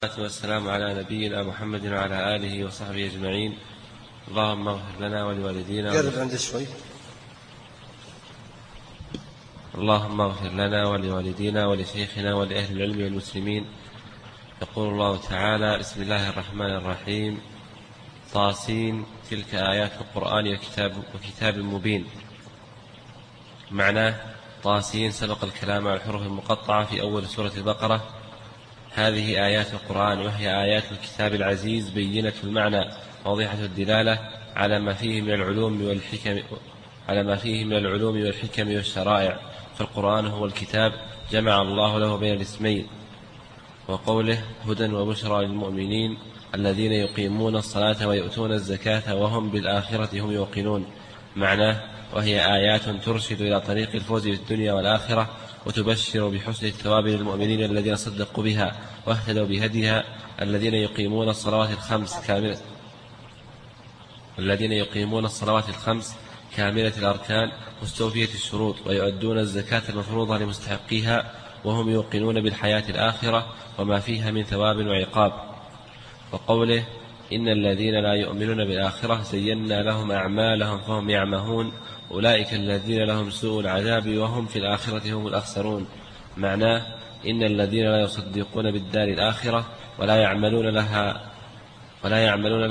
والسلام على نبينا محمد وعلى آله وصحبه أجمعين. اللهم اغفر لنا ولوالدينا اللهم اغفر لنا ولوالدينا ولشيخنا ولأهل العلم والمسلمين. يقول الله تعالى: بسم الله الرحمن الرحيم. طاسين، تلك آيات القرآن وكتاب مبين. معناه: طاسين سبق الكلام على الحروف المقطعة في أول سورة البقرة. هذه آيات القرآن، وهي آيات الكتاب العزيز بينة المعنى واضحة الدلالة على ما فيه من العلوم والحكم والشرائع. فالقرآن هو الكتاب جمع الله له بين الاسمين. وقوله: هدى وبشرى للمؤمنين الذين يقيمون الصلاة ويؤتون الزكاة وهم بالآخرة هم يوقنون. معناه: وهي آيات ترشد إلى طريق الفوز في الدنيا والآخرة، وتبشر بحسن الثواب للمؤمنين الذين صدقوا بها واهتدوا بهديها، الذين يقيمون الصلوات الخمس كاملة الأركان مستوفية الشروط، ويؤدون الزكاة المفروضة لمستحقيها، وهم يوقنون بالحياة الآخرة وما فيها من ثواب وعقاب. وقوله: إن الذين لا يؤمنون بالآخرة زينا لهم أعمالهم فهم يعمهون أولئك الذين لهم سوء العذاب وهم في الآخرة هم الأخسرون. معناه: إن الذين لا يصدقون بالدار الآخرة ولا يعملون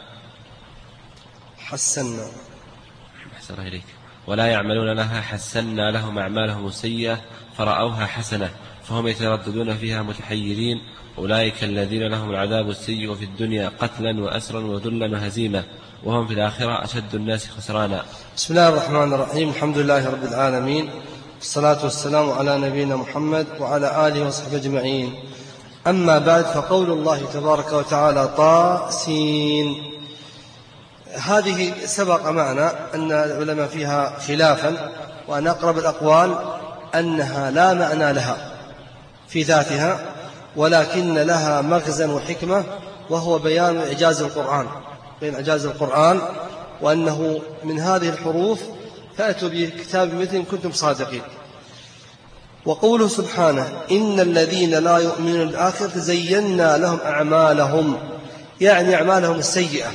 لها حسنا لهم أعمالهم السيئة فرأوها حسنة فهم يترددون فيها متحيرين أولئك الذين لهم العذاب السيء في الدنيا قتلا وأسرا وذلا وهزيمة وهم في الآخرة أشد الناس خسرانا. بسم الله الرحمن الرحيم. الحمد لله رب العالمين، والصلاة والسلام على نبينا محمد وعلى آله وصحبه أجمعين. أما بعد، فقول الله تبارك وتعالى: طاسين. هذه سبق معنا أن العلماء فيها خلافا، وأن أقرب الأقوال أنها لا معنى لها في ذاتها، ولكن لها مغزى وحكمة، وهو بيان إعجاز القرآن، وأنه من هذه الحروف فأتوا بكتاب مثل كنتم صادقين. وقوله سبحانه: إن الذين لا يؤمنون بالآخرة زينا لهم أعمالهم، يعني أعمالهم السيئة.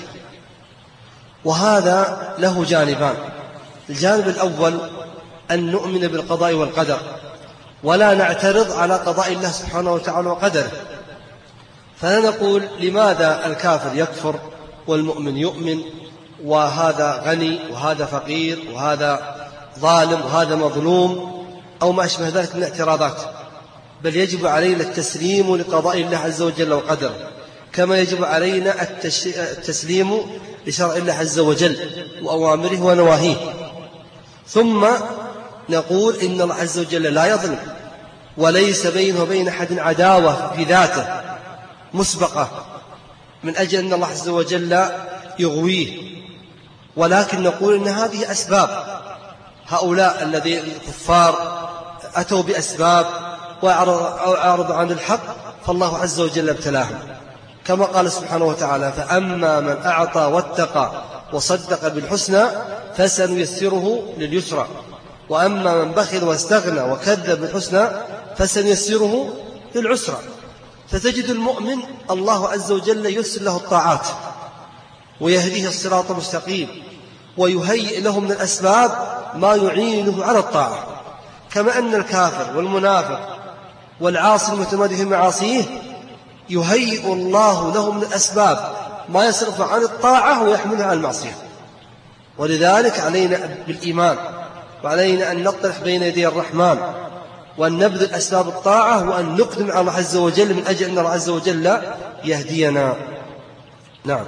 وهذا له جانبان: الجانب الأول أن نؤمن بالقضاء والقدر، ولا نعترض على قضاء الله سبحانه وتعالى وقدره. فلا نقول لماذا الكافر يكفر والمؤمن يؤمن، وهذا غني وهذا فقير وهذا ظالم وهذا مظلوم، أو ما أشبه ذلك من الاعتراضات. بل يجب علينا التسليم لقضاء الله عز وجل وقدره، كما يجب علينا التسليم لشرع الله عز وجل وأوامره ونواهيه. ثم نقول إن الله عز وجل لا يظلم، وليس بينه وبين أحد عداوة في ذاته مسبقة من أجل أن الله عز وجل يغويه، ولكن نقول إن هذه أسباب. هؤلاء الذين الكفار أتوا بأسباب وأعرضوا عن الحق، فالله عز وجل ابتلاهم، كما قال سبحانه وتعالى: فأما من أعطى واتقى وصدق بالحسنى فسنيسره لليسرى، وأما من بخل واستغنى وكذب بالحسنى فسنيسره للعسرى. فتجد المؤمن الله عز وجل ييسر له الطاعات ويهديه الصراط المستقيم، ويهيئ له من الأسباب ما يعينه على الطاعة، كما أن الكافر والمنافق والعاصي المتمادي في معاصيه يهيئ الله له من الأسباب ما يصرف عن الطاعة ويحملها على المعصية. ولذلك علينا بالإيمان، وعلينا أن نطرح بين يدي الرحمن، وأن نبذل أسباب الطاعة، وأن نقدم على الله عز وجل من أجل أن الله عز وجل يهدينا. نعم.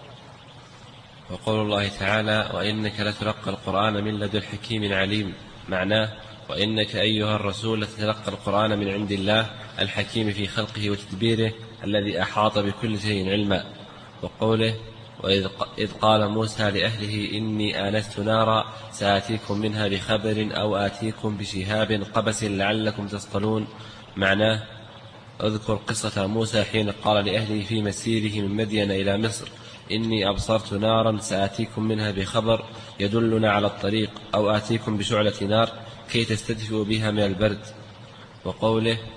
وقول الله تعالى: وإنك لتلقى القرآن من لدن حكيم عليم. معناه: وإنك أيها الرسول لتتلقى القرآن من عند الله الحكيم في خلقه وتدبيره الذي أحاط بكل شيء علما. وقوله: وإذ قال موسى لأهله إني آنست نارا سآتيكم منها بخبر أو آتيكم بشهاب قبس لعلكم تصطلون. معناه: اذكر قصة موسى حين قال لأهله في مسيره من مدين إلى مصر: إني أبصرت نارا سآتيكم منها بخبر يدلنا على الطريق، أو آتيكم بشعلة نار كي تستدفئوا بها من البرد. وقوله: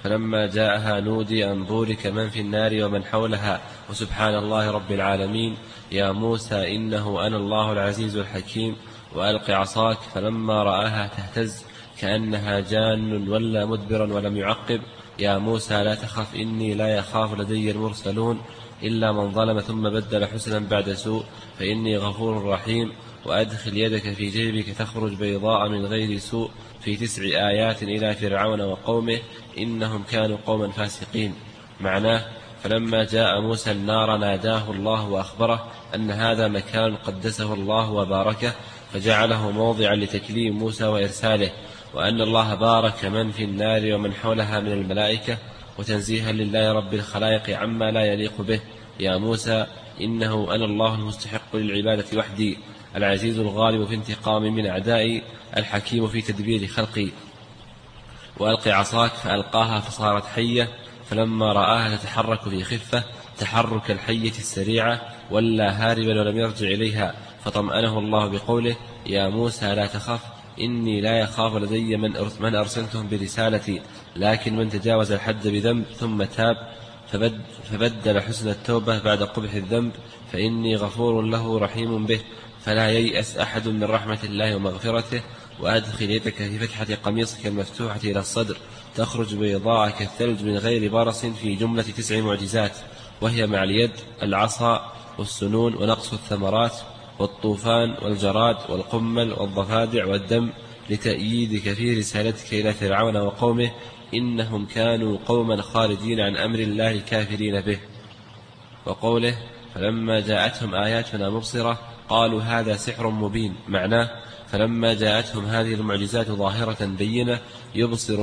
فلما جاءها نودي أن بورك من في النار ومن حولها وسبحان الله رب العالمين يا موسى إنه أنا الله العزيز الحكيم وألق عصاك فلما رآها تهتز كأنها جان ولا مدبرا ولم يعقب يا موسى لا تخف إني لا يخاف لدي المرسلون إلا من ظلم ثم بدل حسنا بعد سوء فإني غفور رحيم وأدخل يدك في جيبك تخرج بيضاء من غير سوء في 9 آيات إلى فرعون وقومه إنهم كانوا قوما فاسقين. معناه فلما جاء موسى النار ناداه الله وأخبره أن هذا مكان قدسه الله وباركه فجعله موضعا لتكليم موسى وإرساله، وأن الله بارك من في النار ومن حولها من الملائكة وتنزيها لله رب الخلائق عما لا يليق به. يا موسى إنه أنا الله المستحق للعبادة وحدي العزيز الغالب في انتقامي من أعدائي الحكيم في تدبير خلقي. وألق عصاك فألقاها فصارت حية فلما رآها تتحرك في خفة تحرك الحية السريعة ولا هاربا ولم يرجع إليها فطمأنه الله بقوله يا موسى لا تخف إني لا يخاف لدي من أرسلتهم برسالتي لكن من تجاوز الحد بذنب ثم تاب فبدل حسن التوبة بعد قبح الذنب فإني غفور له رحيم به فلا ييأس أحد من رحمة الله ومغفرته. وأدخل يدك في فتحة قميصك المفتوحة إلى الصدر تخرج بيضاء كالثلج من غير برص في جملة 9 معجزات، وهي مع اليد العصا والسنون ونقص الثمرات والطوفان والجراد والقمل والضفادع والدم لتأييدك في رسالتك إلى فرعون وقومه إنهم كانوا قوما خارجين عن أمر الله كافرين به. وقوله فلما جاءتهم آياتنا مبصرة قالوا هذا سحر مبين. معناه فلما جاءتهم هذه المعجزات ظاهرة بينة يبصر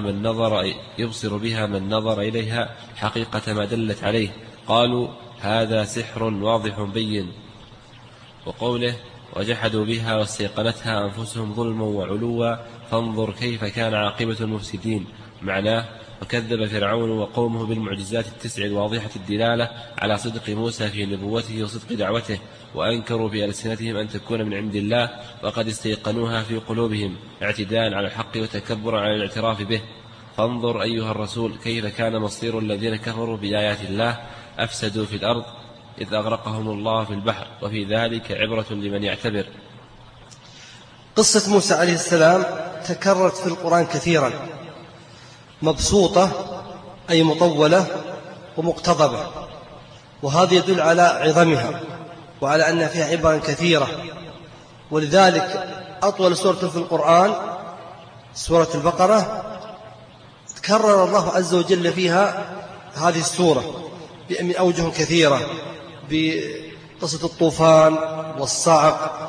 بها من نظر إليها حقيقة ما دلت عليه قالوا هذا سحر واضح بين. وقوله وجحدوا بها واستيقنتها أنفسهم ظلما وعلوا فانظر كيف كان عاقبة المفسدين. معناه وكذب فرعون وقومه بالمعجزات 9 الواضحة الدلالة على صدق موسى في نبوته وصدق دعوته وأنكروا بألسنتهم أن تكون من عند الله وقد استيقنوها في قلوبهم اعتداء على الحق وتكبرا على الاعتراف به. فانظر أيها الرسول كيف كان مصير الذين كفروا بآيات الله أفسدوا في الأرض إذ أغرقهم الله في البحر وفي ذلك عبرة لمن يعتبر. قصة موسى عليه السلام تكررت في القرآن كثيرا مبسوطة أي مطولة ومقتضبة، وهذا يدل على عظمها وعلى أن فيها عبر كثيرة. ولذلك أطول سورة في القرآن سورة البقرة تكرر الله عز وجل فيها هذه السورة من أوجه كثيرة بقصة الطوفان والصعق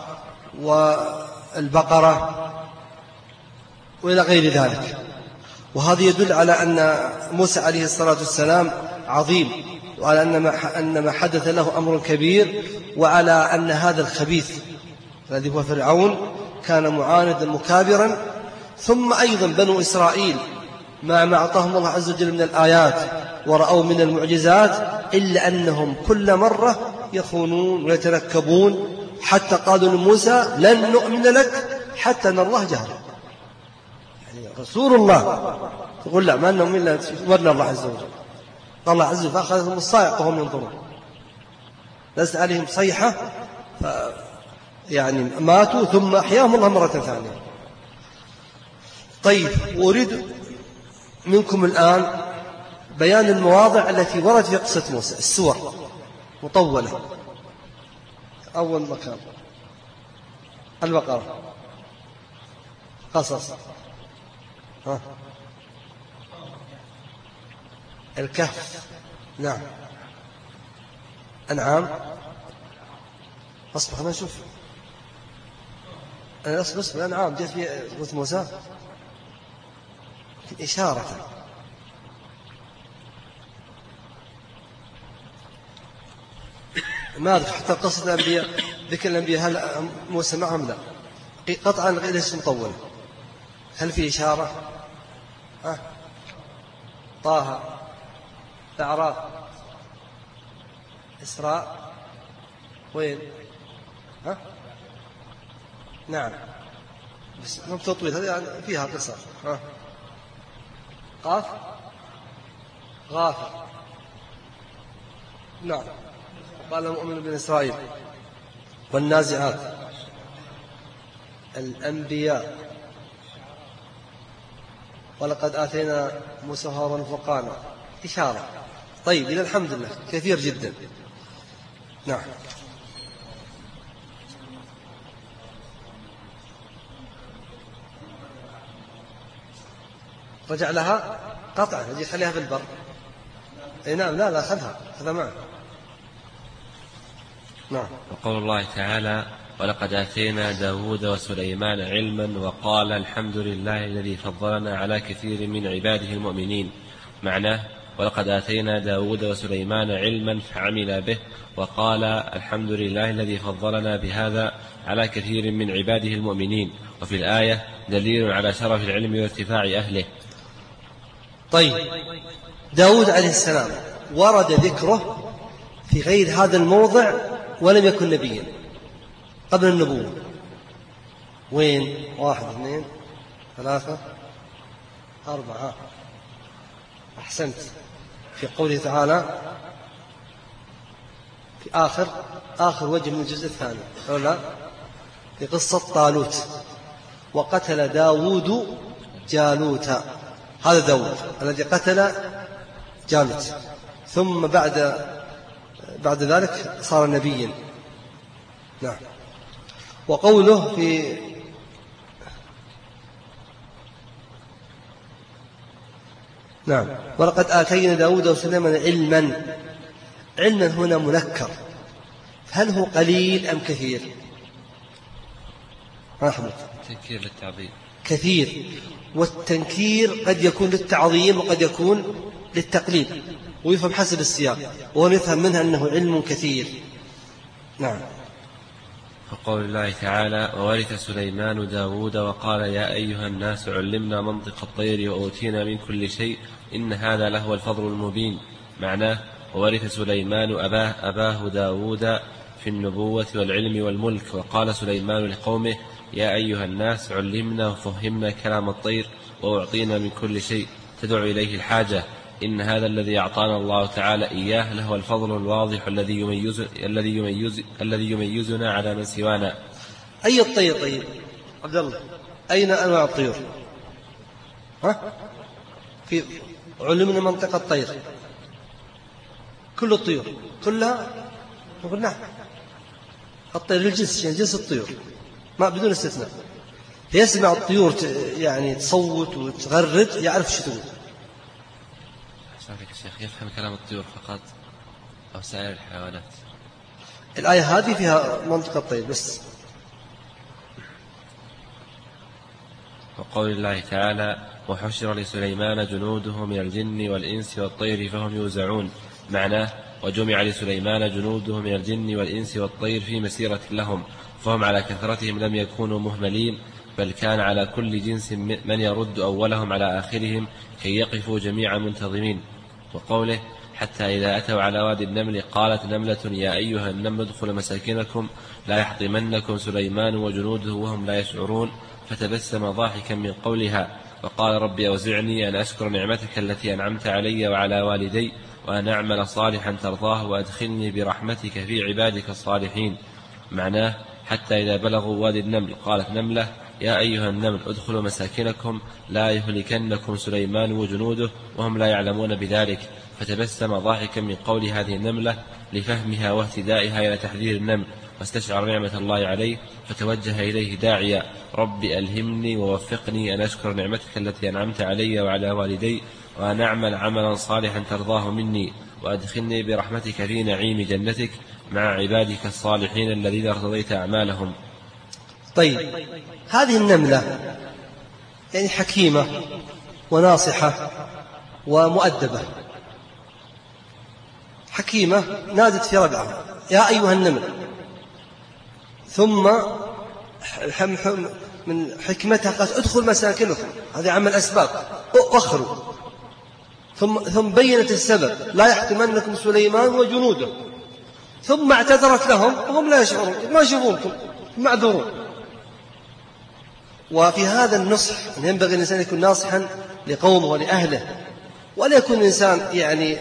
والبقرة وإلى غير ذلك. وهذا يدل على أن موسى عليه الصلاة والسلام عظيم، وعلى أن ما حدث له أمر كبير، وعلى أن هذا الخبيث الذي هو فرعون كان معاندا مكابرا. ثم أيضا بنو إسرائيل ما أعطاهم الله عز وجل من الآيات ورأوا من المعجزات إلا أنهم كل مرة يخونون ويتنكبون حتى قالوا لموسى لن نؤمن لك حتى نرى الله جهرا. يعني رسول الله يقول لا ما نؤمن إلا ورنا الله عز وجل. الله عز وجل فأخذهم الصاعقة وهم ينظرون، نزل عليهم صيحة يعني ماتوا ثم أحياهم الله مرة ثانية. طيب، أريد منكم الآن بيان المواضع التي ورد في قصة موسى. السور مطولة. أول مكان البقرة، قصص، الكهف، نعم، أنعام. أصبح ما نشوف أنا أصبح الأنعام جاءت في قصة موسى إشارة. ما أذكر حتى قصة الأنبياء، ذكر الأنبياء هل موسى معهم؟ لا، قطعا ليس مطول. هل في إشارة؟ طه، الأعراف، إسراء، وين؟ نعم، بس مو تطويل، هذه يعني فيها قصة. قاف، غافر. نعم. قال مؤمن بن إسرائيل والنازعات، الأنبياء، ولقد آتينا موسى هارون فرقانا، إشارة. طيب، إلى الحمد لله كثير جدا. نعم. رجع لها قطعا، يجي خليها في البر. اي نعم، لا خذها معه. نعم. وقول الله تعالى: ولقد آتينا داود وسليمان علما وقال الحمد لله الذي فضلنا على كثير من عباده المؤمنين. معناه: ولقد آتينا داود وسليمان علما فعمل به، وقال الحمد لله الذي فضلنا بهذا على كثير من عباده المؤمنين. وفي الآية دليل على شرف العلم وارتفاع أهله. طيب، داود عليه السلام ورد ذكره في غير هذا الموضع ولم يكن نبيا قبل النبوة. وين؟ 1 2 3 4. أحسنت. في قوله تعالى في آخر وجه من الجزء الثاني، أولا في قصة طالوت: وقتل داود جالوت. هذا داود الذي قتل جالوت، ثم بعد ذلك صار نبيا. نعم. وقوله في نعم ولقد آتينا داود وسليمان علما هنا منكر، هل هو قليل أم كثير؟ أحمد. تنكير للتعظيم. كثير، والتنكير قد يكون للتعظيم وقد يكون للتقليل، ويفهم حسب السياق، ونفهم منها أنه علم كثير. نعم. وقول الله تعالى: وورث سليمان داود وقال يا أيها الناس علمنا منطق الطير وأوتينا من كل شيء إن هذا لهو الفضل المبين. معناه: وورث سليمان أباه داود في النبوة والعلم والملك. وقال سليمان لقومه: يا أيها الناس علمنا وفهمنا كلام الطير وأعطينا من كل شيء تدعو إليه الحاجة. إن هذا الذي أعطانا الله تعالى إياه لهو الفضل الواضح الذي يميزنا على من سوانا. أي الطير؟ طيب عبد الله، أين أنواع الطيور؟ في علمنا منطق الطير، كل الطيور كلها؟ نقول نعم. الطير الجنس، يعني جنس الطيور، ما بدون استثناء. يسمع الطيور يعني تصوت وتغرد، يعرف شو تقول. الشيخ يفهم كلام الطيور فقط أو سائر الحيوانات؟ الآية هذه فيها منطق الطير بس. وقول الله تعالى: وحشر لسليمان جنوده من الجن والإنس والطير فهم يوزعون. معناه: وجمع لسليمان جنوده من الجن والإنس والطير في مسيرة لهم، فهم على كثرتهم لم يكونوا مهملين، بل كان على كل جنس من يرد أولهم على آخرهم كي يقفوا جميعا منتظمين. وقوله: حتى إذا أتوا على وادي النمل قالت نملة يا أيها النمل ادخلوا مساكنكم لا يحطمنكم سليمان وجنوده وهم لا يشعرون، فتبسم ضاحكا من قولها، وقال: رب أوزعني أن أشكر نعمتك التي أنعمت علي وعلى والدي وأن أعمل صالحا ترضاه وأدخلني برحمتك في عبادك الصالحين. معناه: حتى إذا بلغوا وادي النمل قالت نملة يا أيها النمل ادخلوا مساكنكم لا يهلكنكم سليمان وجنوده وهم لا يعلمون بذلك، فتبسم ضاحكا من قول هذه النملة لفهمها واهتدائها إلى تحذير النمل، واستشعر نعمة الله عليه فتوجه إليه داعيا: رب ألهمني ووفقني أن أشكر نعمتك التي أنعمت علي وعلى والدي وأن أعمل عملا صالحا ترضاه مني وأدخلني برحمتك في نعيم جنتك مع عبادك الصالحين الذين ارتضيت أعمالهم. طيب، هذه النملة يعني حكيمة وناصحة ومؤدبة. حكيمة نادت في ربعها يا أيها النمل، ثم من حكمتها قالت ادخل مساكنكم، هذه عمل أسباب، أخروا. ثم بينت السبب لا يحتمنكم سليمان وجنوده، ثم اعتذرت لهم وهم لا يشعرون، ما يشوفونكم، معذورون. وفي هذا النصح ينبغي الإنسان يكون ناصحا لقومه ولأهله، ولا يكون الإنسان يعني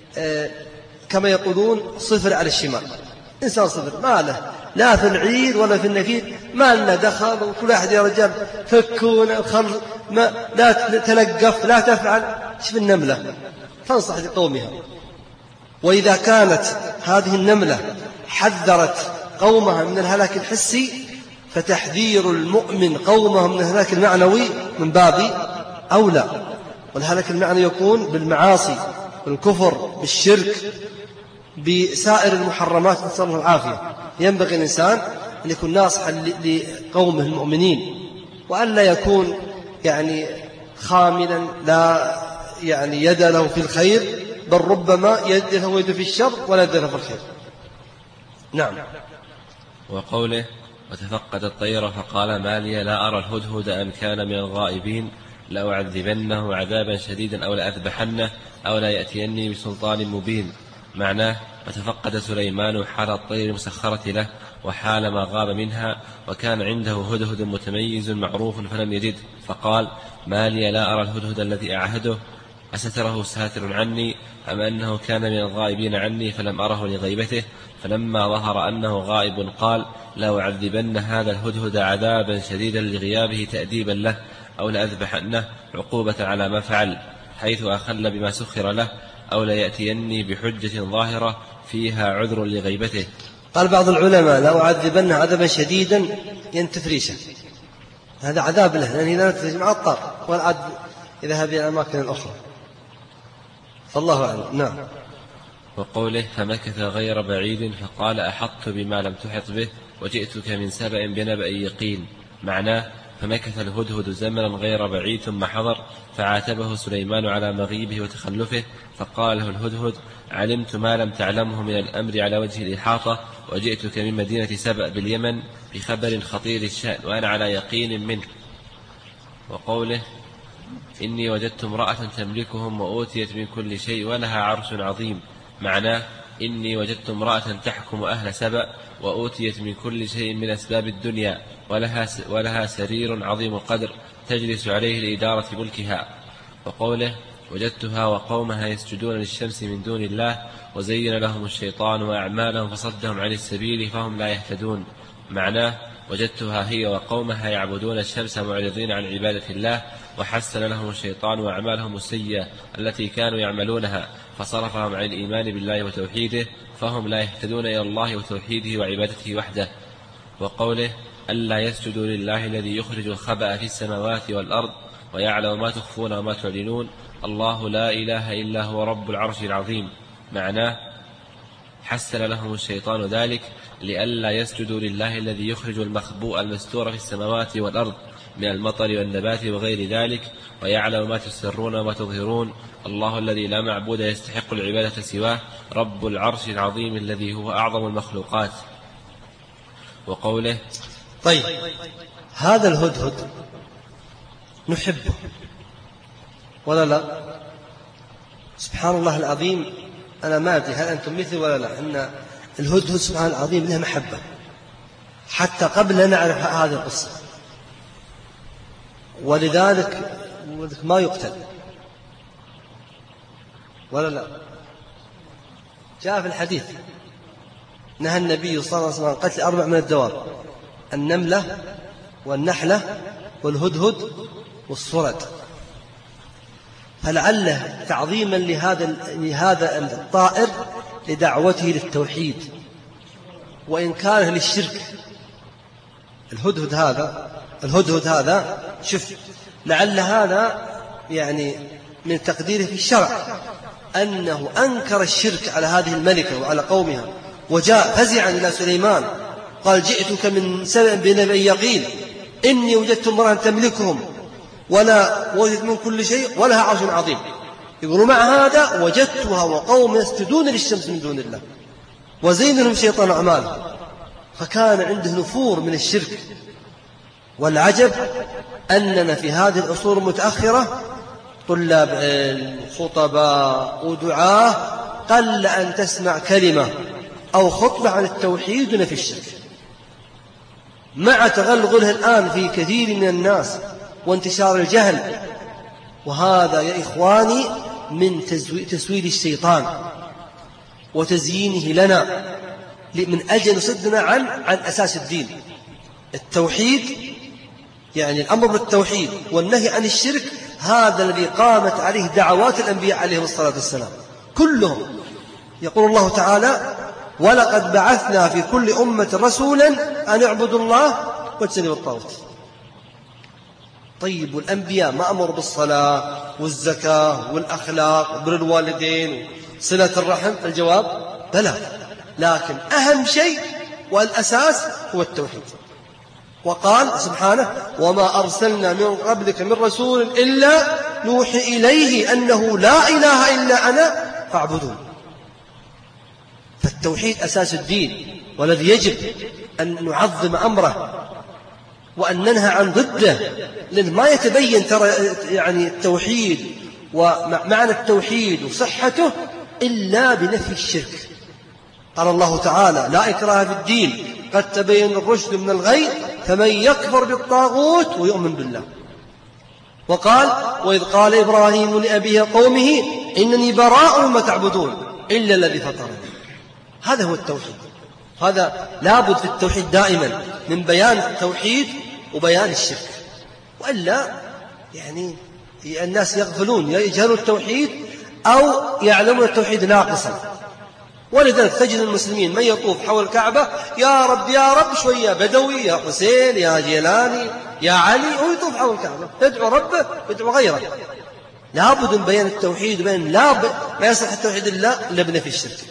كما يقولون صفر على الشمال، إنسان صفر ما له لا في العيد ولا في النفير، ما لنا دخل، وكل أحد يا رجال فكونا لا تلقف لا تفعل. شوف النملة تنصح لقومها، وإذا كانت هذه النملة حذرت قومها من الهلاك الحسي، فتحذير المؤمن قومه من الهلاك المعنوي من باب أولى. والهلاك المعنوي يكون بالمعاصي، بالكفر، بالشرك، بسائر المحرمات، نسأل الله العافية. ينبغي الإنسان أن يكون ناصحا لقومه المؤمنين، وأن لا يكون يعني خاملا لا يعني يد له في الخير، بل ربما يد له يد في الشر ولا يد له في الخير. نعم. وقوله وتفقد الطير فقال ما لي لا أرى الهدهد أم كان من الغائبين لأعذبنه عذابا شديدا أو لأذبحنه أو لا يأتيني بسلطان مبين. معناه وتفقد سليمان حال الطير المسخرة له وحال ما غاب منها، وكان عنده هدهد متميز معروف فلم يجد، فقال ما لي لا أرى الهدهد الذي أعهده أستره ساتر عني أم أنه كان من الغائبين عني فلم أره لغيبته. فلما ظهر أنه غائب قال لأعذبن هذا الهدهد عذابا شديدا لغيابه تأديبا له أو لأذبحنه عقوبة على ما فعل، حيث أخل بما سخر له، أو ليأتيني بحجة ظاهرة فيها عذر لغيبته. قال بعض العلماء لأعذبن عذابا شديدا ينتفريشه، هذا عذاب له، لأنه لا نتفريش معطر والعد يذهب إلى الأماكن الأخرى، فالله أعلم. نعم. وقوله فمكث غير بعيد فقال أحطت بما لم تحط به وجئتك من سبأ بنبأ يقين. معناه فمكث الهدهد زمنا غير بعيد ثم حضر، فعاتبه سليمان على مغيبه وتخلفه، فقال له الهدهد علمت ما لم تعلمه من الأمر على وجه الإحاطة، وجئتك من مدينة سبأ باليمن بخبر خطير الشأن وأنا على يقين منه. وقوله إني وجدت امرأة تملكهم وأوتيت من كل شيء ولها عرش عظيم. معناه إني وجدت امرأة تحكم أهل سبأ وأوتيت من كل شيء من أسباب الدنيا ولها سرير عظيم القدر تجلس عليه لإدارة ملكها. وقوله وجدتها وقومها يسجدون للشمس من دون الله وزين لهم الشيطان وأعمالهم فصدهم عن السبيل فهم لا يهتدون. معناه وجدتها هي وقومها يعبدون الشمس معرضين عن عبادة الله، وحسن لهم الشيطان وأعمالهم السيئة التي كانوا يعملونها فصرفهم عن الإيمان بالله وتوحيده فهم لا يهتدون إلى الله وتوحيده وعبادته وحده. وقوله ألا يسجدوا لله الذي يخرج الخبأ في السماوات والأرض ويعلم ما تخفون وما تعلنون الله لا إله إلا هو رب العرش العظيم. معناه حسن لهم الشيطان ذلك لئلا يسجدوا لله الذي يخرج المخبوء المستور في السماوات والأرض من المطر والنبات وغير ذلك ويعلم ما تسرون وما تظهرون الله الذي لا معبود يستحق العبادة سواه رب العرش العظيم الذي هو أعظم المخلوقات. وقوله طيب هذا الهدهد نحبه ولا لا؟ سبحان الله العظيم، أنا ما أدري هل أنتم مثل ولا لا، أن الهدهد سبحان الله العظيم له محبة حتى قبل أن نعرف هذه القصة، ولذلك ما يقتل ولا لا. جاء في الحديث نهى النبي صلى الله عليه وسلم عن قتل 4 من الدواب: النملة والنحلة والهدهد والصرد. فلعله تعظيما لهذا الطائر لدعوته للتوحيد وإنكاره للشرك. الهدهد هذا شوف، لعل هذا يعني من تقديره في الشرع أنه أنكر الشرك على هذه الملكة وعلى قومها، وجاء فزعا إلى سليمان قال جئتك من سبأ بنبأ يقين إني وجدت امرأة تملكهم ولا وجد من كل شيء ولها عرش عظيم. يقولوا مع هذا وجدتها وقوم يسجدون للشمس من دون الله وزين لهم شيطان أعمالهم، فكان عنده نفور من الشرك. والعجب أننا في هذه العصور المتأخرة طلاب علم خطباء ودعاة قل أن تسمع كلمة أو خطبة عن التوحيد ونفي الشرك، مع تغلغله الآن في كثير من الناس وانتشار الجهل. وهذا يا إخواني من تسويل الشيطان وتزيينه لنا من أجل يصدنا عن أساس الدين. التوحيد يعني الأمر بالتوحيد والنهي عن الشرك، هذا الذي قامت عليه دعوات الأنبياء عليهم الصلاة والسلام كلهم. يقول الله تعالى: ولقد بعثنا في كل أمة رسولا أن اعبدوا الله واجتنبوا الطاغوت. طيب، والأنبياء ما أمروا بالصلاة والزكاة والأخلاق وبر الوالدين صلة الرحم؟ الجواب بلى، لكن أهم شيء والأساس هو التوحيد. وقال سبحانه: وما أرسلنا من قبلك من رسول إلا نوحي إليه أنه لا إله إلا أنا فاعبدون. فالتوحيد أساس الدين، والذي يجب أن نعظم أمره وأن ننهى عن ضده، لأن ما يتبين ترى يعني التوحيد ومعنى التوحيد وصحته إلا بنفي الشرك. قال الله تعالى: لا إكراه في الدين قد تبين الرشد من الغي فمن يكفر بالطاغوت ويؤمن بالله. وقال: وإذ قال إبراهيم لأبيه قومه إنني براء مما تعبدون إلا الذي فطرني. هذا هو التوحيد. هذا لابد في التوحيد دائما من بيان التوحيد وبيان الشرك، وإلا يعني الناس يغفلون، يجهلوا التوحيد أو يعلمون التوحيد ناقصا. ولذلك تجد المسلمين من يطوف حول الكعبة: يا رب يا رب، شوية بدوي، يا حسين، يا جيلاني، يا علي، ويطوف حول الكعبة يدعو ربه يدعو غيره. لابد من بيان التوحيد، بين لا يصح التوحيد إلا بنفي الشرك.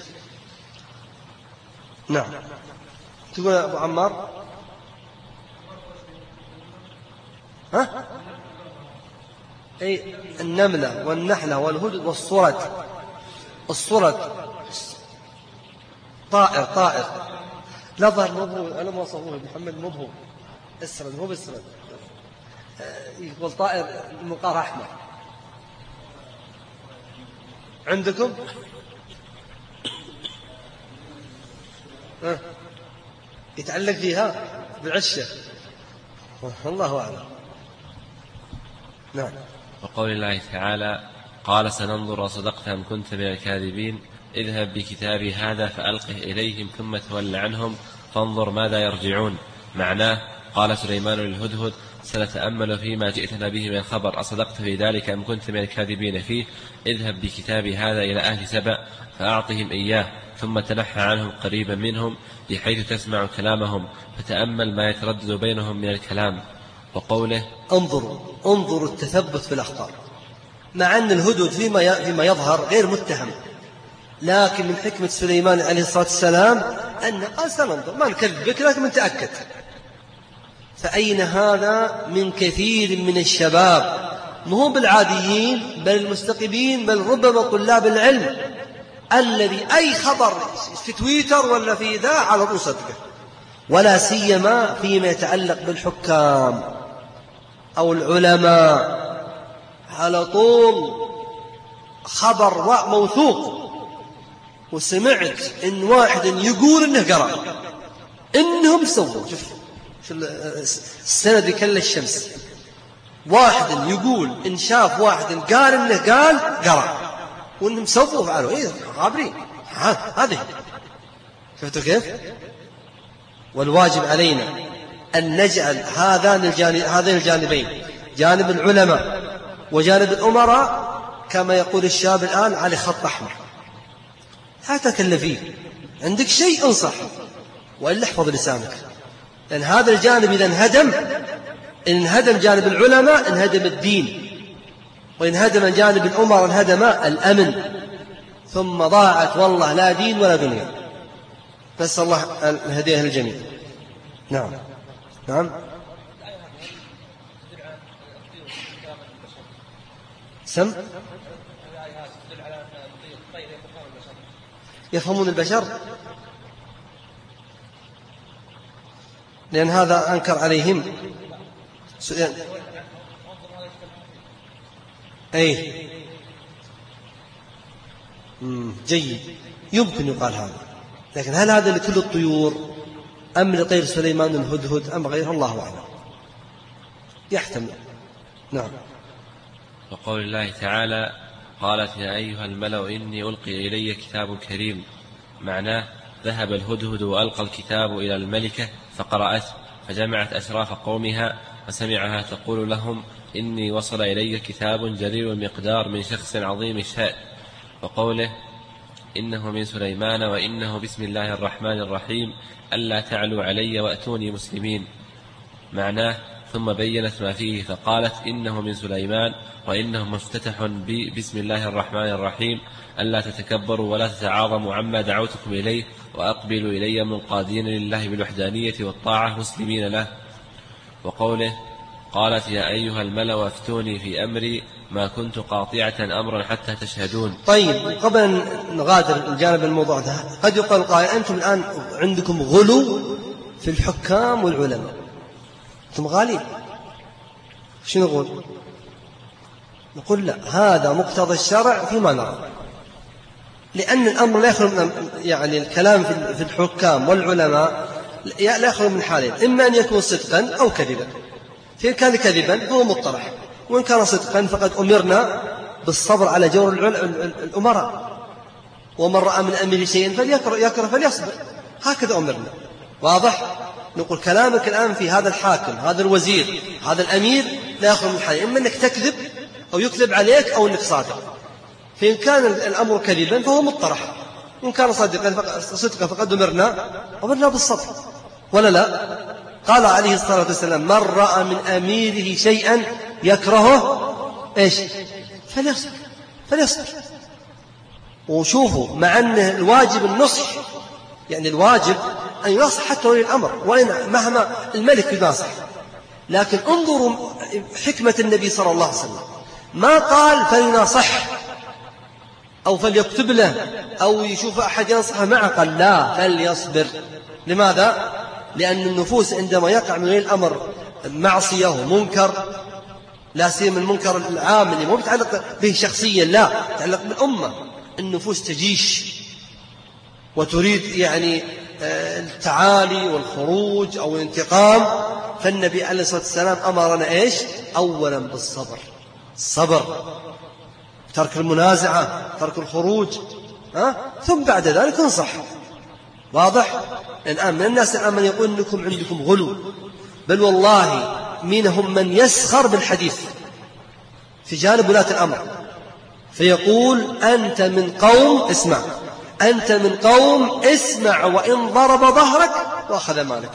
نعم. تقول يا أبو عمار؟ ها؟ أي النملة والنحلة والهدد والصرد. الصرد طائر لا ظهر مبهو، أنا ما صفوه محمد مبهو اسرد، مو بسرد، يقول طائر المقار أحمر. عندكم يتعلق فيها بالعشة، الله أعلم. نعم. وقول الله تعالى: قال سننظر أصدقت أم كنت من الكاذبين اذهب بكتابي هذا فألقه إليهم ثم تول عنهم فانظر ماذا يرجعون. معناه: قال سليمان للهدهد: سنتأمل فيما جئتنا به من الخبر أصدقت في ذلك أم كنت من الكاذبين فيه، اذهب بكتابي هذا إلى أهل سبأ فأعطهم إياه ثم تنحى عنهم قريبا منهم بحيث تسمع كلامهم فتأمل ما يتردد بينهم من الكلام. وقوله: انظروا التثبت في الأخبار، مع أن الهدهد فيما يظهر غير متهم، لكن من حكمة سليمان عليه الصلاة والسلام أن قال سننظر، ما نكذبك لكن نتأكد. فأين هذا من كثير من الشباب، مو بالعاديين بل المستقبين، بل ربما طلاب العلم، الذي أي خبر في تويتر ولا في ذا على طول صدقه، ولا سيما فيما يتعلق بالحكام أو العلماء، على طول خبر موثوق. وسمعت إن واحد يقول إنه قرأ، إنهم سووا، شوف السند يكل الشمس، واحد يقول إن شاف واحد قال إنه قال قرأ، وإنهم سووا فعلوا إيه غابرين. هذه شفتوا كيف؟ والواجب علينا أن نجعل هذين الجانبين، جانب العلماء وجانب الأمراء، كما يقول الشاب الآن، على خط أحمر. لا تكلفيه، عندك شيء انصح، وإلا احفظ لسانك، لأن هذا الجانب إذا انهدم جانب العلماء انهدم الدين، وإن هدم جانب الأمراء انهدم الأمن، ثم ضاعت والله لا دين ولا دنيا. نسأل الله الهداية للجميع. نعم. سم يفهمون البشر، لأن هذا أنكر عليهم سؤال. أي جيد، يمكن يقال هذا، لكن هل هذا لكل الطيور أم لطير سليمان الهدهد أم غيره؟ الله أعلم، يحتمل. نعم. وقول الله تعالى: قالت يا أيها الملأ إني ألقي إلي كتاب كريم. معناه ذهب الهدهد وألقى الكتاب إلى الملكة فقرأته، فجمعت أشراف قومها فسمعها تقول لهم إني وصل إلي كتاب جليل المقدار من شخص عظيم الشأن. وقوله إنه من سليمان وإنه بسم الله الرحمن الرحيم ألا تعلوا علي وأتوني مسلمين. معناه ثم بينت ما فيه فقالت إنه من سليمان وإنه مفتتح بسم الله الرحمن الرحيم ألا تتكبروا ولا تتعاظموا عما دعوتكم إليه وأقبلوا إلي منقادين لله بالوحدانية والطاعة مسلمين له. وقوله قالت يا أيها الملأ أفتوني في أمري ما كنت قاطعة أمرا حتى تشهدون. طيب، قبل أن نغادر الجانب الموضوع ده، قد يقال قائل أنتم الآن عندكم غلو في الحكام والعلماء، أنتم غالين. شنو نقول؟ نقول لا، هذا مقتضى الشرع فيما نرى، لأن الأمر لا يخلو من يعني الكلام في الحكام والعلماء لا يخلو من حالين، إما أن يكون صدقا أو كذبا. فإن كان كذبا فهو مطرح، وإن كان صدقا فقد أمرنا بالصبر على جور الأمراء، ومن رأى من أمره شيئا فليكره فليصبر، هكذا أمرنا. واضح؟ نقول كلامك الآن في هذا الحاكم، هذا الوزير، هذا الأمير لا يخلو من حالين، إما أنك تكذب أو يكذب عليك أو أنك صادق. فإن كان الأمر كذبا فهو مطرح، إن كان صدقا فقد أمرنا بالصبر، ولا لا؟ قال عليه الصلاة والسلام من رأى من أميره شيئا يكرهه إيش؟ فليصبر. وشوفوا، مع أن الواجب النصح، يعني الواجب أن ينصح حتى ولي الأمر، وإن مهما الملك يناصح، لكن انظروا حكمة النبي صلى الله عليه وسلم، ما قال فليناصح أو فليكتب له أو يشوف أحد ينصح معه، قال لا فليصبر. لماذا؟ لأن النفوس عندما يقع من ولي الأمر معصية ومنكر، لا سيما المنكر العام اللي مو يتعلق به شخصيا، لا يتعلق بالأمة، النفوس تجيش وتريد يعني التعالي والخروج أو الانتقام. فالنبي عليه الصلاة والسلام أمرنا إيش؟ أولا بالصبر، الصبر، ترك المنازعة، ترك الخروج، ثم بعد ذلك ننصح. واضح؟ الآن من الناس الآن من يقول أنكم عندكم غلو، بل والله منهم من يسخر بالحديث في جانب ولاة الأمر، فيقول أنت من قوم اسمع، أنت من قوم اسمع وإن ضرب ظهرك وأخذ مالك.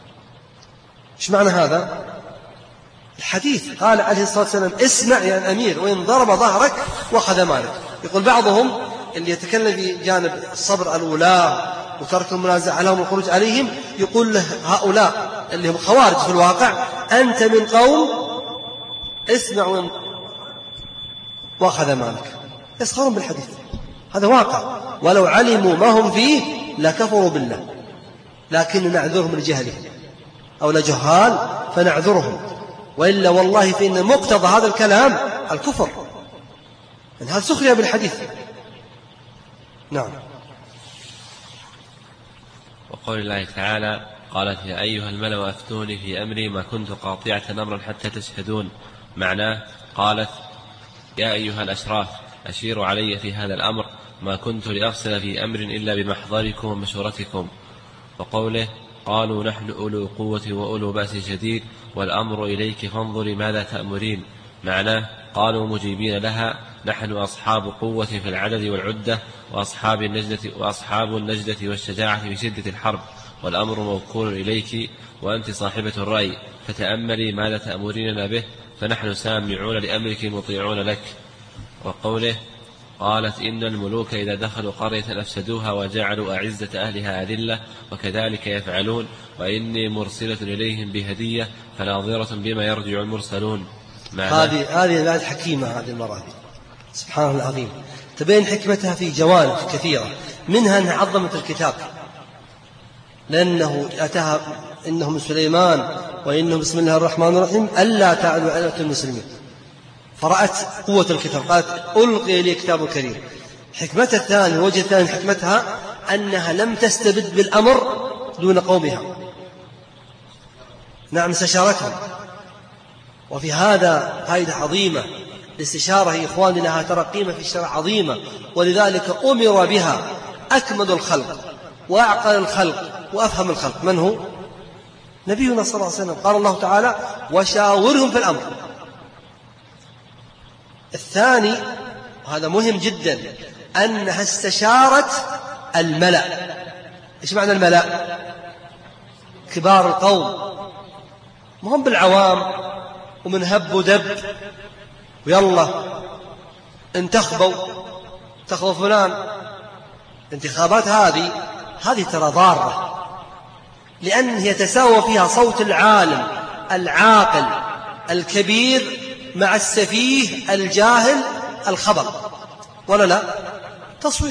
إيش معنى هذا؟ الحديث قال عليه الصلاة والسلام اسمع يا الأمير وإن ضرب ظهرك وأخذ مالك. يقول بعضهم اللي يتكلم في جانب الصبر الولاة وترك المنازع لهم والخروج عليهم، يقول له هؤلاء اللي هم خوارج في الواقع أنت من قوم اسمع وأخذ مالك، يسخرون بالحديث، هذا واقع، ولو علموا ما هم فيه لكفروا بالله، لكن نعذرهم لجهلهم أو لجهال فنعذرهم، وإلا والله فإن مقتضى هذا الكلام الكفر، إن هذا سخرية بالحديث. نعم. وقول الله تعالى قالت يا أيها الملأ أفتوني في أمري ما كنت قاطعة أمرا حتى تشهدون. معناه قالت يا أيها الأشراف أشيروا علي في هذا الأمر، ما كنت لأفصل في أمر إلا بمحضركم ومشورتكم. وقوله قالوا نحن أولو قوة وأولو بأس شديد والأمر إليك فانظري ماذا تأمرين. معناه قالوا مجيبين لها نحن أصحاب قوة في العدد والعدة وأصحاب النجدة والشجاعة في شدة الحرب، والأمر موكول إليك وأنت صاحبة الرأي، فتأملي ماذا تأمريننا به فنحن سامعون لأمرك مطيعون لك. وقوله قالت إن الملوك إذا دخلوا قرية أفسدوها وجعلوا أعزة أهلها أذلة وكذلك يفعلون وإني مرسلة إليهم بهدية فناظرة بما يرجع المرسلون. هذه الآية حكيمة، هذه المرة سبحان الله العظيم، تبين حكمتها في جوانب كثيرة، منها أنها عظمت الكتاب، لأنه أتاها إنه من سليمان وإنه بسم الله الرحمن الرحيم ألا تعلوا على المسلمين، فرأت قوة الكتاب قالت ألقي لي كتاب كريم. حكمتها الثانية، وجه الثاني حكمتها أنها لم تستبد بالأمر دون قومها، نعم استشارتهم. وفي هذا فائدة عظيمة، الاستشارة يا إخواني لها ترى قيمة في الشرع عظيمة، ولذلك أمر بها أكمل الخلق وأعقل الخلق وأفهم الخلق. من هو؟ نبينا صلى الله عليه وسلم. قال الله تعالى وشاورهم في الأمر. الثاني وهذا مهم جدا أنها استشارت الملأ. إيش معنى الملأ؟ كبار القوم، مهم بالعوام ومن هب ودب ويلا انتخبوا فلان. الانتخابات هذه ترى ضارة، لأن يتساوى فيها صوت العالم العاقل الكبير مع السفيه الجاهل الخبر، ولا لا؟ تصويت.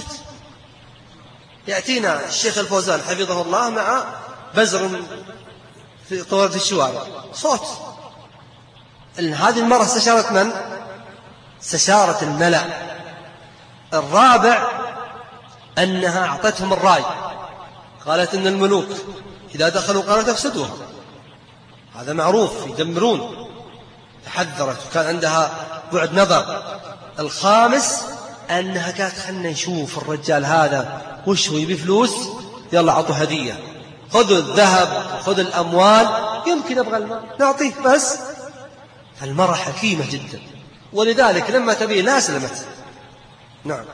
يأتينا الشيخ الفوزان حفظه الله مع بزر في طوال الشوارع، صوت. هذه المرة استشارت من؟ استشارت الملأ. الرابع أنها أعطتهم الرأي، قالت إن الملوك إذا دخلوا قرية تفسدوها، هذا معروف، يدمرون. تحذرت وكان عندها بعد نظر. الخامس أنها قالت خلنا نشوف الرجال هذا وش هو، يبي فلوس، يلا عطوا هدية، خذوا الذهب خذوا الأموال، يمكن أبغى المال نعطيه بس. فالمرأة حكيمة جدا، ولذلك لما تبيه لا أسلمت. نعم.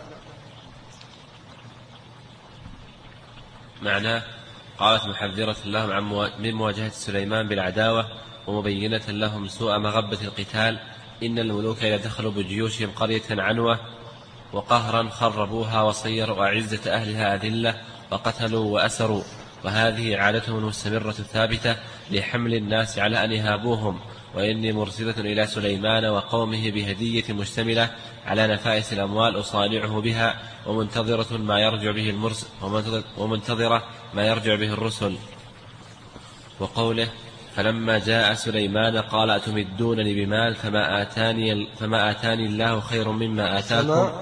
معناه قالت محذرة لهم من مواجهة سليمان بالعداوة ومبينة لهم سوء مغبة القتال. إن الملوك إذا دخلوا بجيوشهم قرية عنوة وقهرا خربوها وصيروا أعزة أهلها أذلة وقتلوا وأسروا، وهذه عادتهم المستمرة الثابتة لحمل الناس على أن يهابوهم. وإني مرسلة إلى سليمان وقومه بهدية مشتملة على نفائس الأموال أصانعه بها، ومنتظرة ما يرجع به الرسل. وقوله فلما جاء سليمان قال أتمدونني بمال فما آتاني الله خير مما آتاكم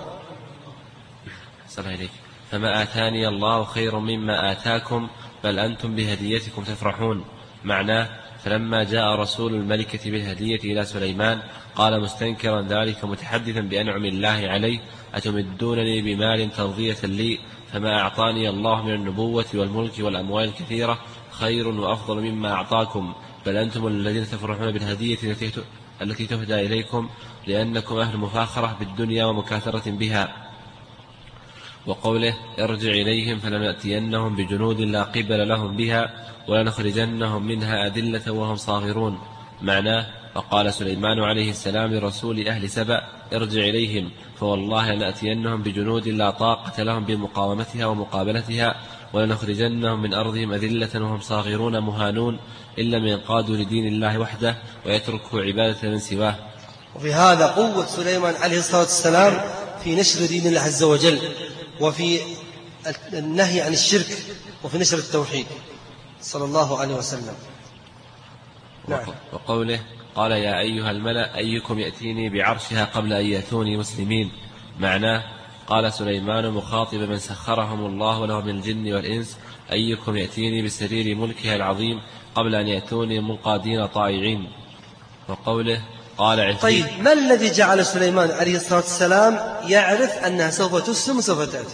فما آتاني الله خير مما آتاكم بل أنتم بهديتكم تفرحون. معناه فلما جاء رسول الملكة بالهدية إلى سليمان قال مستنكرا ذلك متحدثا بأنعم الله عليه أتمدونني بمال ترضية لي فما أعطاني الله من النبوة والملك والأموال الكثيرة خير وأفضل مما أعطاكم بل أنتم الذين تفرحون بالهدية التي تهدى إليكم لأنكم أهل مفاخرة بالدنيا ومكاثرة بها. وقوله ارجع إليهم فلنأتينهم بجنود لا قبل لهم بها ولنخرجنهم منها أذلة وهم صاغرون. معناه وقال سليمان عليه السلام لرسول أهل سبأ ارجع إليهم فوالله لنأتينهم بجنود لا طاقة لهم بمقاومتها ومقابلتها ولنخرجنهم من أرضهم أذلة وهم صاغرون مهانون إلا من ينقادوا لدين الله وحده ويتركوا عبادة من سواه. وفي هذا قوة سليمان عليه الصلاة والسلام في نشر دين الله عز وجل، وفي النهي عن الشرك، وفي نشر التوحيد صلى الله عليه وسلم. نعم. وقوله قال يا أيها الملأ أيكم يأتيني بعرشها قبل أن يأتوني مسلمين. معناه قال سليمان مخاطب من سخرهم الله له من الجن والإنس أيكم يأتيني بسرير ملكها العظيم قبل أن يأتوني منقادين طائعين. وقوله قال عفريت. طيب ما الذي جعل سليمان عليه الصلاة والسلام يعرف أنها سوف تسلم وسوف تأتي؟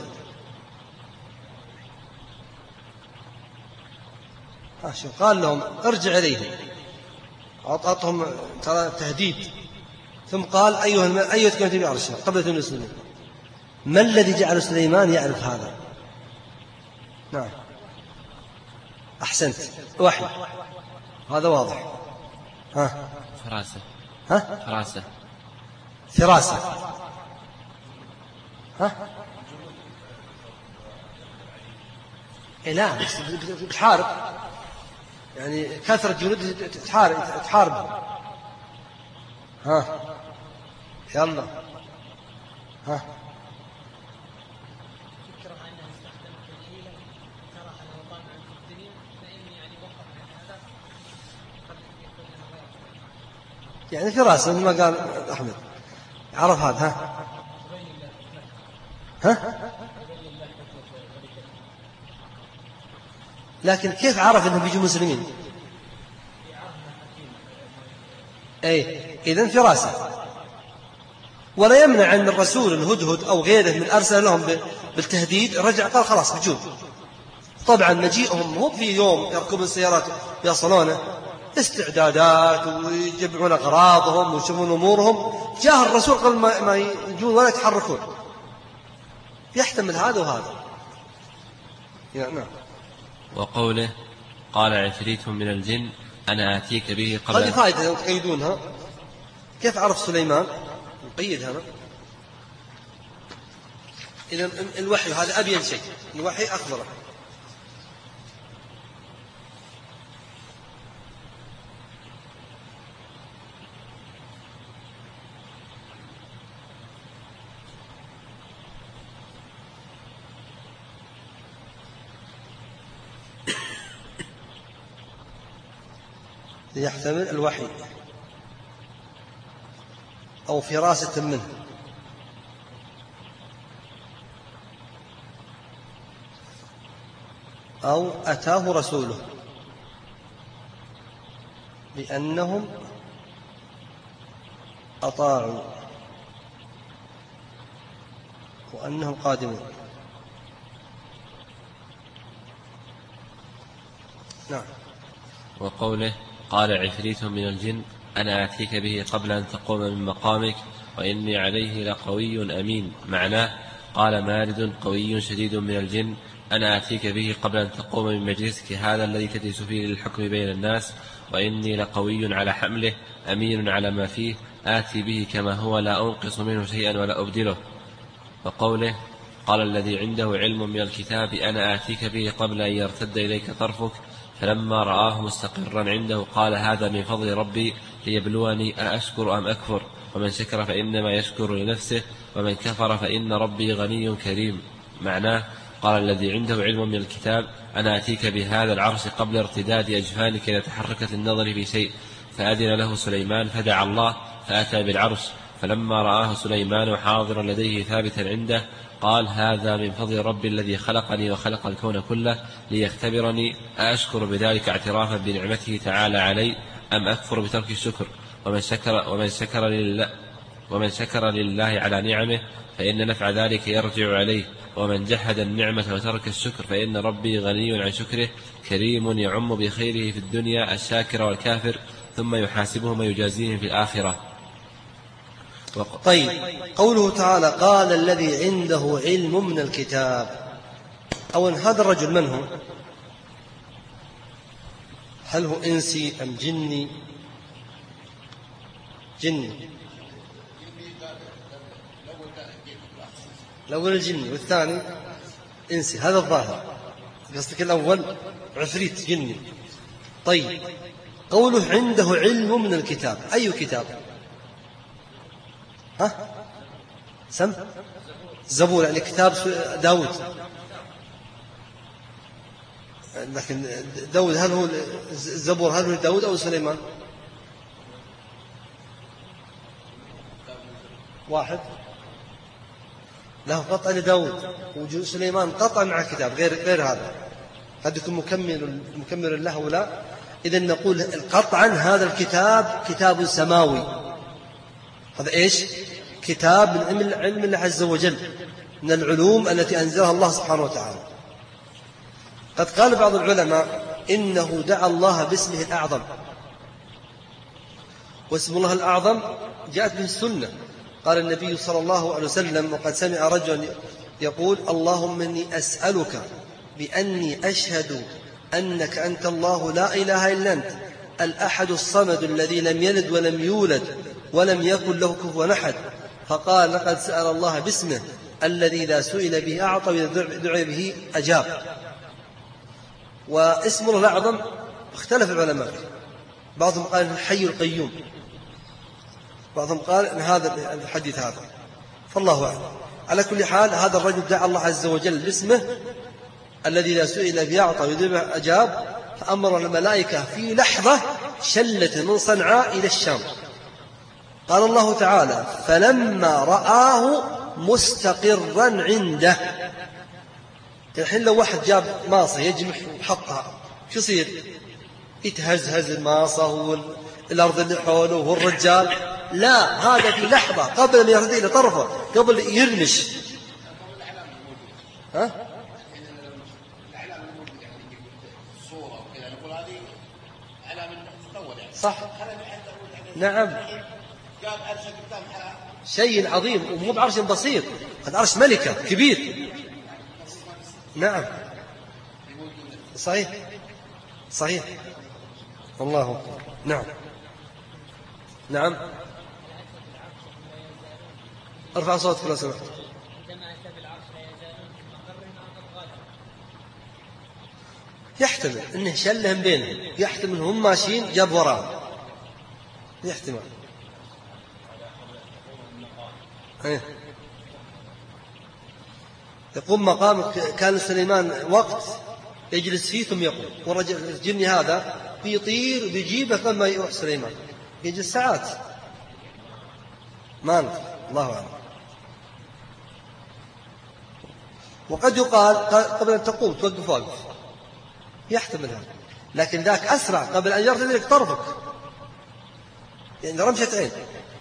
قال لهم ارجع إليهم، أعطهم تهديد، ثم قال أيتكم يأتي بعرشها قبل أن يسلموا. ما الذي جعل سليمان يعرف هذا؟ نعم أحسنت، وحي، هذا واضح. فراسة. لا بتحارب، يعني كثرة جنود تحارب. يلا يعني فراسة مثل ما قال أحمد، عرف هذا. لكن كيف عرف أنهم بيجوا مسلمين؟ إذن فراسة. ولا يمنع أن الرسول الهدهد أو غيره من أرسل لهم بالتهديد رجع قال خلاص بجوب. طبعا مجيئهم هو في يوم يركبون السيارات يصلونه استعدادات ويجمعون أغراضهم ويشوفون أمورهم، جاء الرسول قبل ما يجون ولا يتحركون. يحتمل هذا وهذا. نعم. وقوله قال عفريت من الجن أنا آتيك به قبل. هذه فائدة تقيدونها. كيف عرف سليمان؟ نقيدها. إذا الوحي هذا أبين شيء، الوحي أخبره. يحتمل الوحي أو فراسة منه أو أتاه رسوله بأنهم أطاعوا وأنهم قادمون. نعم. وقوله قال عفريت من الجن أنا آتيك به قبل أن تقوم من مقامك وإني عليه لقوي أمين. معناه قال مارد قوي شديد من الجن أنا آتيك به قبل أن تقوم من مجلسك هذا الذي تجلس فيه للحكم بين الناس، وإني لقوي على حمله أمين على ما فيه آتي به كما هو لا أنقص منه شيئا ولا أبدله. وقوله قال الذي عنده علم من الكتاب أنا آتيك به قبل أن يرتد إليك طرفك فلما رآه مستقرا عنده قال هذا من فضل ربي ليبلوني أأشكر أم أكفر، ومن شكر فإنما يشكر لنفسه ومن كفر فإن ربي غني كريم. معناه قال الذي عنده علم من الكتاب أنا أتيك بهذا العرش قبل ارتداد أجفانك إذا تحركت النظر في شيء، فأذن له سليمان فدعا الله فأتى بالعرش، فلما رآه سليمان حاضرا لديه ثابتا عنده قال هذا من فضل ربي الذي خلقني وخلق الكون كله ليختبرني أأشكر بذلك اعترافا بنعمته تعالى علي أم أكفر بترك الشكر، ومن شكر لله على نعمه فإن نفع ذلك يرجع عليه، ومن جحد النعمة وترك الشكر فإن ربي غني عن شكره كريم يعم بخيره في الدنيا الشاكر والكافر ثم يحاسبهم ويجازيهم في الآخرة. طيب قوله تعالى قال الذي عنده علم من الكتاب، أولا هذا الرجل من هو؟ هل هو إنسي أم جني؟ جني، الأول الجني والثاني إنسي، هذا الظاهر. قصدك الأول عفريت جني. طيب قوله عنده علم من الكتاب، أي كتاب؟ سم زبور، يعني كتاب داود. لكن داود هل هو الزبور هل هو داود أو سليمان؟ واحد له قطع لداود وسليمان قطع مع كتاب غير هذا، قد يكون مكمل له ولا. إذن نقول قطعا هذا الكتاب كتاب سماوي. هذا إيش؟ كتاب من علم الله عز وجل، من العلوم التي أنزلها الله سبحانه وتعالى. قد قال بعض العلماء إنه دعا الله باسمه الأعظم، واسم الله الأعظم جاءت به السنة. قال النبي صلى الله عليه وسلم وقد سمع رجلا يقول اللهم إني أسألك بأني أشهد أنك أنت الله لا إله إلا أنت الأحد الصمد الذي لم يلد ولم يولد ولم يكن له كفوا أحد. فقال لقد سأل الله باسمه الذي إذا سئل به أعطى وإذا دعي به أجاب. واسم الله الأعظم اختلف العلماء، بعضهم قال الحي القيوم، بعضهم قال ان هذا الحديث هذا، فالله أعلم. على كل حال هذا الرجل دعا الله عز وجل باسمه الذي إذا سئل به أعطى وإذا به أجاب، فأمر الملائكة في لحظة شلت من صنعاء إلى الشام. قال الله تعالى فلما رآه مستقرا عنده. الحين لو واحد جاب ماصة يجمح وحطها شو يصير؟ يتهزهز الماصة والأرض اللي حوله والرجال لا، هذا في لحظة قبل أن يرتدي إلى طرفه، قبل يرمش. ها؟ صح، نعم، شيء عظيم، ومو بعرش بسيط، هذا عرش ملكة كبير. نعم، صحيح صحيح، الله أكبر. نعم نعم، ارفع صوتك لو سمحت. يحتمل انه شلهم بينهم، يحتمل هم ماشيين جاب وراء، يحتمل. يقوم مقام، كان سليمان وقت يجلس فيه ثم يقوم، والرجل الجني هذا بيطير بيجيبه ثم يروح سليمان، يجلس ساعات ما ندري، الله أعلم. وقد يقال قبل أن تقوم توقف واقف، يحتمل هذا، لكن ذاك أسرع، قبل أن يرتدي لك طرفك، يعني رمشة عين.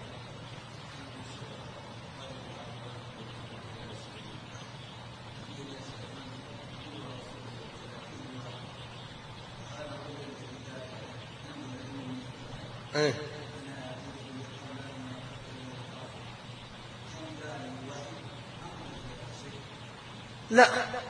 لا،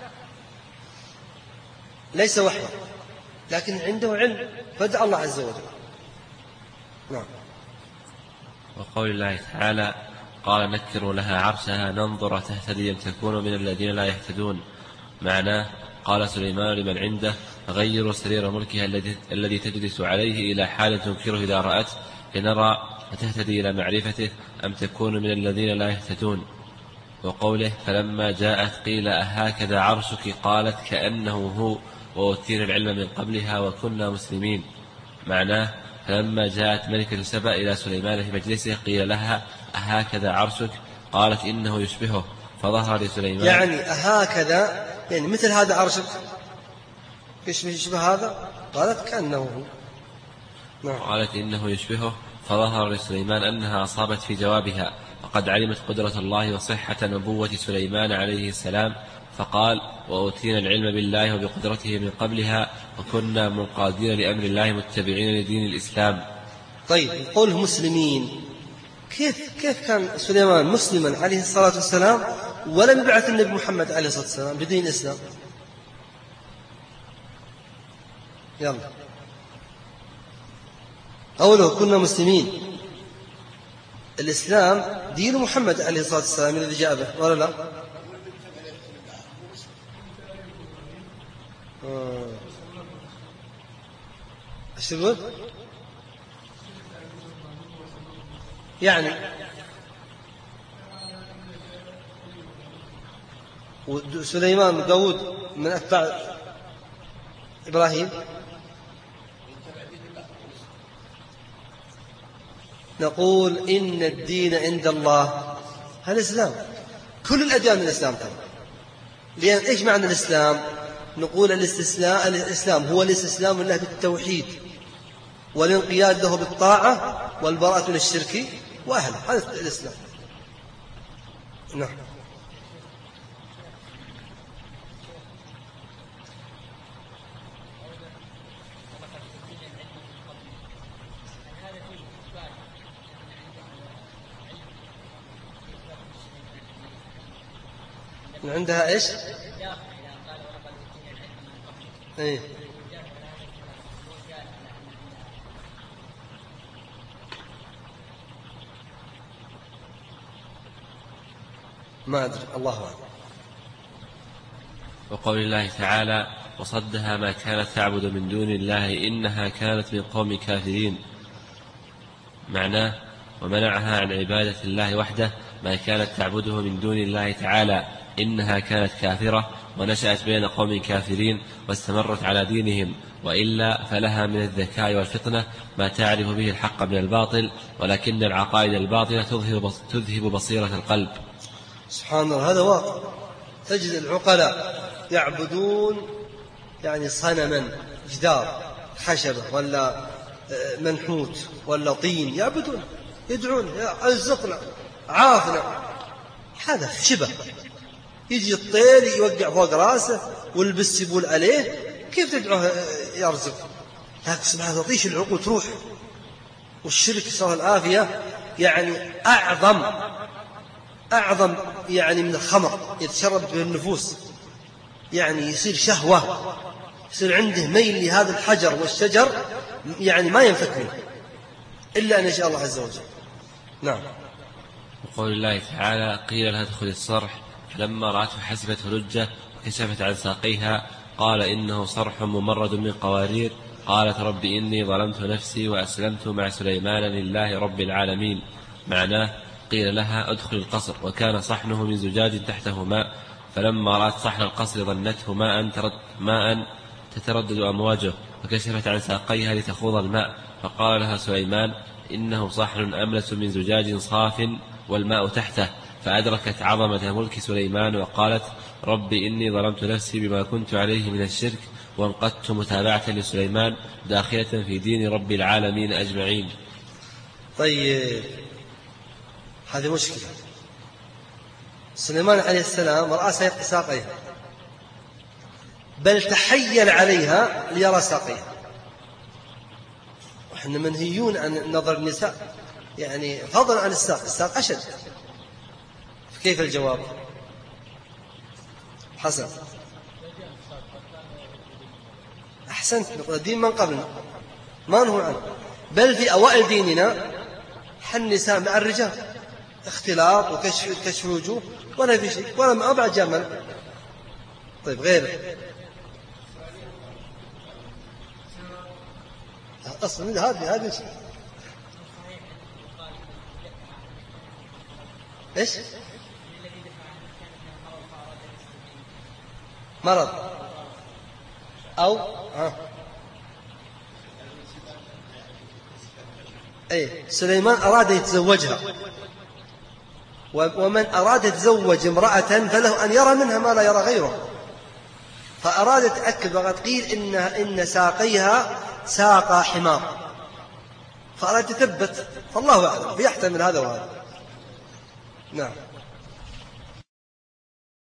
ليس وحده، لكن عنده علم، فدع الله عز وجل. نعم. وقول الله تعالى: قال نكروا لها عرشها ننظر تهتدي أم تكون من الذين لا يهتدون. معناه: قال سليمان لمن عنده: غيروا سرير ملكها الذي تجلس عليه إلى حال تنكره إذا رأت، لنرى فتهتدي إلى معرفته أم تكون من الذين لا يهتدون. وقوله: فلما جاءت قيل أهكذا عرشك، قالت كأنه هو، وأوتينا العلم من قبلها وكنا مسلمين. معناه: فلما جاءت ملكة سبأ إلى سليمان في مجلسه قيل لها: أهكذا عرشك، قالت إنه يشبهه، فظهر لسليمان. يعني أهكذا، يعني مثل هذا عرشك، يشبه هذا، قالت كأنه هو. نعم. قالت إنه يشبهه، فظهر لسليمان أنها أصابت في جوابها، وقد علمت قدرة الله وصحة نبوة سليمان عليه السلام، فقال: وأوتينا العلم بالله وبقدرته من قبلها وكنا منقادين لأمر الله متبعين لدين الإسلام. طيب، قوله مسلمين، كيف كان سليمان مسلما عليه الصلاة والسلام ولم يبعث النبي محمد عليه الصلاة والسلام بدين الإسلام؟ يلا، قوله كنا مسلمين، الإسلام دين محمد عليه الصلاة والسلام الذي جاء به، ولا لا؟ ايش تقول؟ يعني سليمان وداود من أتباع إبراهيم. نقول إن الدين عند الله الإسلام، كل الأديان الإسلام طبعا. لأن إيش معنى الإسلام؟ نقول الإسلام هو الاستسلام لله بالتوحيد والانقياد له بالطاعة والبراءة من الشرك وأهله، هذا الإسلام. نعم. عندها إيش؟ إيه؟ ما أدري، الله أعلم. وقول الله تعالى: وصدها ما كانت تعبد من دون الله إنها كانت من قوم كافرين. معناه: ومنعها عن عبادة الله وحده ما كانت تعبده من دون الله تعالى إنها كانت كافرة ونشأت بين قوم كافرين واستمرت على دينهم، وإلا فلها من الذكاء والفطنة ما تعرف به الحق من الباطل، ولكن العقائد الباطلة تذهب بصيرة القلب. سبحان الله، هذا واقع. تجد العقلاء يعبدون يعني صنما، جدار خشبة ولا منحوت ولا طين، يعبدون يدعون يا ارزقنا عافنا. هذا شبه، يجي الطير يوقع فوق راسه والبس يبول عليه، كيف تدعوه يرزق؟ لكن سبحان الله تطيش العقول تروح. والشرك صلى الله العافية يعني أعظم يعني من الخمر يتشرب به النفوس، يعني يصير شهوة، يصير عنده ميل لهذا الحجر والشجر، يعني ما ينفك منه إلا أن يشاء الله عز وجل. نعم. وقول الله تعالى قيل لها ادخل الصرح فلما رأته حسبته لجة وكشفت عن ساقيها قال إنه صرح ممرد من قوارير. قالت رب إني ظلمت نفسي وأسلمت مع سليمان لله رب العالمين. معناه قيل لها ادخل القصر وكان صحنه من زجاج تحته ماء، فلما رأت صحن القصر ظنته ماء تتردد أمواجه فكشفت عن ساقيها لتخوض الماء، فقال لها سليمان إنه صحن أملس من زجاج صاف والماء تحته، فأدركت عظمة ملك سليمان وقالت رب إني ظلمت نفسي بما كنت عليه من الشرك وانقدت متابعة لسليمان داخلة في دين رب العالمين أجمعين. طيب هذه مشكلة. سليمان عليه السلام رأى ساقيها، بل تحيل عليها ليرى ساقيها. وإحنا منهيون عن نظر النساء، يعني فضلا عن الساق أشد. كيف الجواب؟ حسن أحسنت. الدين من قبلنا ما نهوا عنه، بل في أوائل ديننا النساء مع الرجال اختلاط وكشف الوجوه ولا في شيء ولا ما بعد جمل. طيب غيره أصلا هذه إيش مرض أو سليمان أراد يتزوجها، ومن أراد يتزوج امرأة فله أن يرى منها ما لا يرى غيره، فأراد يتأكد. وقد قيل إن ساقيها ساق حمار، فأراد يثبت، فالله أعلم، فيحتمل هذا وهذا. نعم.